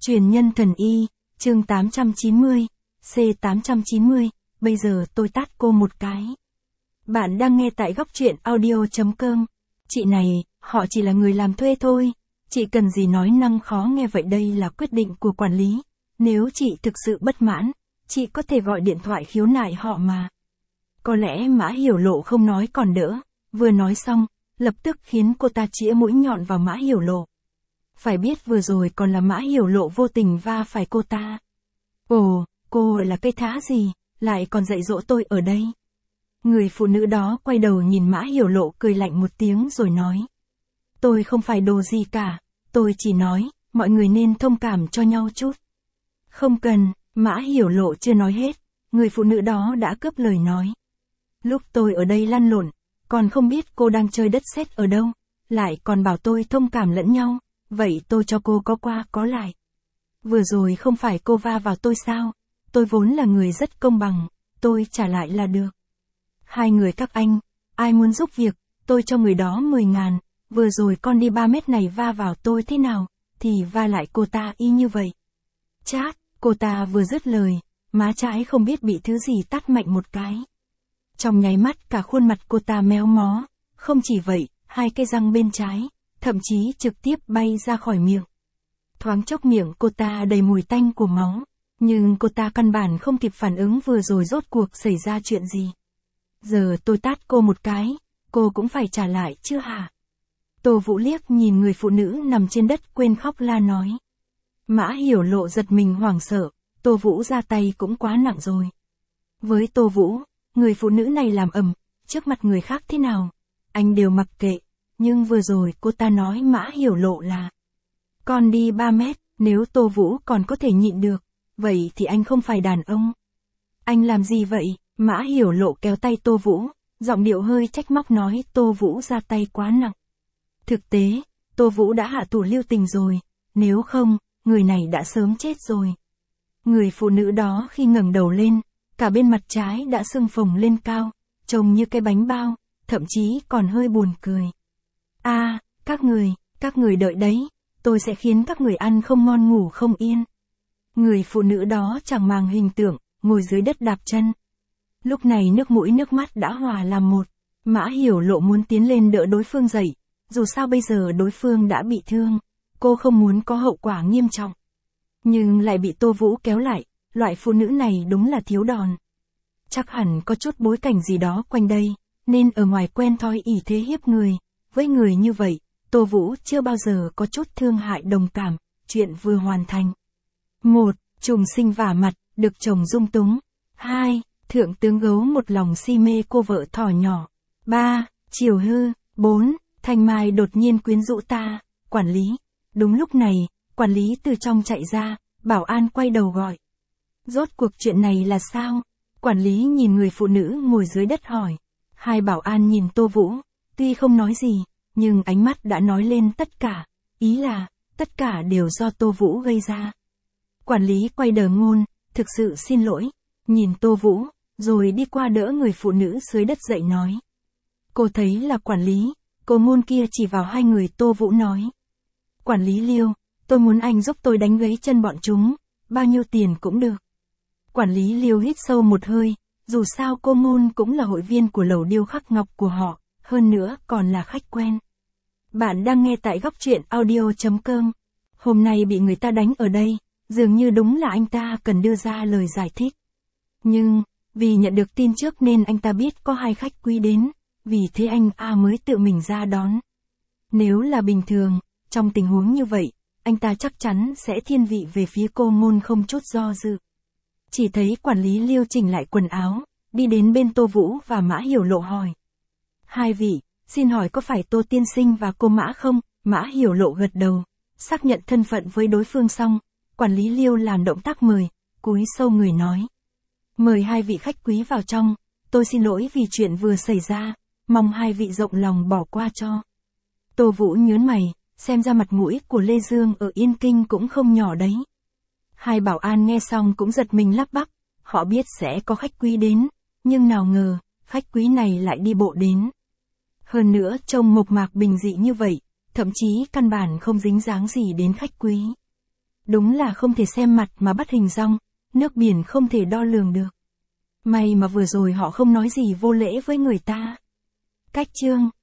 Truyền nhân thần y, chương 890, C890, bây giờ tôi tát cô một cái. Bạn đang nghe tại góc truyện audio.com. Chị này, họ chỉ là người làm thuê thôi. Chị cần gì nói năng khó nghe vậy, đây là quyết định của quản lý. Nếu chị thực sự bất mãn, chị có thể gọi điện thoại khiếu nại họ mà. Có lẽ Mã Hiểu Lộ không nói còn đỡ, vừa nói xong, lập tức khiến cô ta chĩa mũi nhọn vào Mã Hiểu Lộ. Phải biết vừa rồi còn là Mã Hiểu Lộ vô tình va phải cô ta. Ồ, cô là cây thá gì, lại còn dạy dỗ tôi ở đây. Người phụ nữ đó quay đầu nhìn Mã Hiểu Lộ cười lạnh một tiếng rồi nói. Tôi không phải đồ gì cả, tôi chỉ nói, mọi người nên thông cảm cho nhau chút. Không cần, Mã Hiểu Lộ chưa nói hết, người phụ nữ đó đã cướp lời nói. Lúc tôi ở đây lăn lộn, còn không biết cô đang chơi đất sét ở đâu, lại còn bảo tôi thông cảm lẫn nhau, vậy tôi cho cô có qua có lại. Vừa rồi không phải cô va vào tôi sao, tôi vốn là người rất công bằng, tôi trả lại là được. Hai người các anh, ai muốn giúp việc, tôi cho người đó 10.000, vừa rồi con đi 3 mét này va vào tôi thế nào, thì va lại cô ta y như vậy. Chát, cô ta vừa dứt lời, má trái không biết bị thứ gì tát mạnh một cái. Trong nháy mắt cả khuôn mặt cô ta méo mó, không chỉ vậy, hai cái răng bên trái, thậm chí trực tiếp bay ra khỏi miệng. Thoáng chốc miệng cô ta đầy mùi tanh của máu, nhưng cô ta căn bản không kịp phản ứng vừa rồi rốt cuộc xảy ra chuyện gì. Giờ tôi tát cô một cái, cô cũng phải trả lại chứ hả? Tô Vũ liếc nhìn người phụ nữ nằm trên đất quên khóc la nói. Mã Hiểu Lộ giật mình hoảng sợ, Tô Vũ ra tay cũng quá nặng rồi. Với Tô Vũ, người phụ nữ này làm ầm, trước mặt người khác thế nào, anh đều mặc kệ, nhưng vừa rồi cô ta nói Mã Hiểu Lộ là con đi 3 mét, nếu Tô Vũ còn có thể nhịn được, vậy thì anh không phải đàn ông. Anh làm gì vậy? Mã Hiểu Lộ kéo tay Tô Vũ, giọng điệu hơi trách móc nói Tô Vũ ra tay quá nặng. Thực tế, Tô Vũ đã hạ thủ lưu tình rồi, nếu không, người này đã sớm chết rồi. Người phụ nữ đó khi ngẩng đầu lên, cả bên mặt trái đã sưng phồng lên cao, trông như cái bánh bao, thậm chí còn hơi buồn cười. À, các người đợi đấy, tôi sẽ khiến các người ăn không ngon ngủ không yên. Người phụ nữ đó chẳng màng hình tượng, ngồi dưới đất đạp chân. Lúc này nước mũi nước mắt đã hòa làm một, Mã Hiểu Lộ muốn tiến lên đỡ đối phương dậy, dù sao bây giờ đối phương đã bị thương, cô không muốn có hậu quả nghiêm trọng. Nhưng lại bị Tô Vũ kéo lại, loại phụ nữ này đúng là thiếu đòn. Chắc hẳn có chút bối cảnh gì đó quanh đây, nên ở ngoài quen thói ỷ thế hiếp người, với người như vậy, Tô Vũ chưa bao giờ có chút thương hại đồng cảm, chuyện vừa hoàn thành. 1. Trùng sinh vả mặt, được chồng dung túng. 2. Thượng tướng gấu một lòng si mê cô vợ thỏ nhỏ. 3. Chiều hư. 4. Thanh Mai đột nhiên quyến rũ ta, quản lý. Đúng lúc này, quản lý từ trong chạy ra, bảo an quay đầu gọi. Rốt cuộc chuyện này là sao? Quản lý nhìn người phụ nữ ngồi dưới đất hỏi. Hai bảo an nhìn Tô Vũ, tuy không nói gì, nhưng ánh mắt đã nói lên tất cả, ý là, tất cả đều do Tô Vũ gây ra. Quản lý quay đờ ngôn, thực sự xin lỗi, nhìn Tô Vũ, rồi đi qua đỡ người phụ nữ dưới đất dậy nói. Cô thấy là quản lý, cô ngôn kia chỉ vào hai người Tô Vũ nói. Quản lý Liêu, tôi muốn anh giúp tôi đánh gãy chân bọn chúng, bao nhiêu tiền cũng được. Quản lý Liêu hít sâu một hơi, dù sao cô ngôn cũng là hội viên của lầu điêu khắc ngọc của họ, hơn nữa còn là khách quen. Bạn đang nghe tại góc truyện audio.com. Hôm nay bị người ta đánh ở đây, dường như đúng là anh ta cần đưa ra lời giải thích. Nhưng, vì nhận được tin trước nên anh ta biết có hai khách quý đến, vì thế anh mới tự mình ra đón. Nếu là bình thường, trong tình huống như vậy, anh ta chắc chắn sẽ thiên vị về phía cô ngôn không chút do dự. Chỉ thấy quản lý Liêu chỉnh lại quần áo, đi đến bên Tô Vũ và Mã Hiểu Lộ hỏi. Hai vị, xin hỏi có phải Tô tiên sinh và cô Mã không? Mã Hiểu Lộ gật đầu, xác nhận thân phận với đối phương xong, quản lý Liêu làm động tác mời, cúi sâu người nói. Mời hai vị khách quý vào trong, tôi xin lỗi vì chuyện vừa xảy ra, mong hai vị rộng lòng bỏ qua cho. Tô Vũ nhớn mày, xem ra mặt mũi của Lê Dương ở Yên Kinh cũng không nhỏ đấy. Hai bảo an nghe xong cũng giật mình lắp bắp, họ biết sẽ có khách quý đến, nhưng nào ngờ, khách quý này lại đi bộ đến. Hơn nữa trông mộc mạc bình dị như vậy, thậm chí căn bản không dính dáng gì đến khách quý. Đúng là không thể xem mặt mà bắt hình dong, nước biển không thể đo lường được. May mà vừa rồi họ không nói gì vô lễ với người ta. Cách chương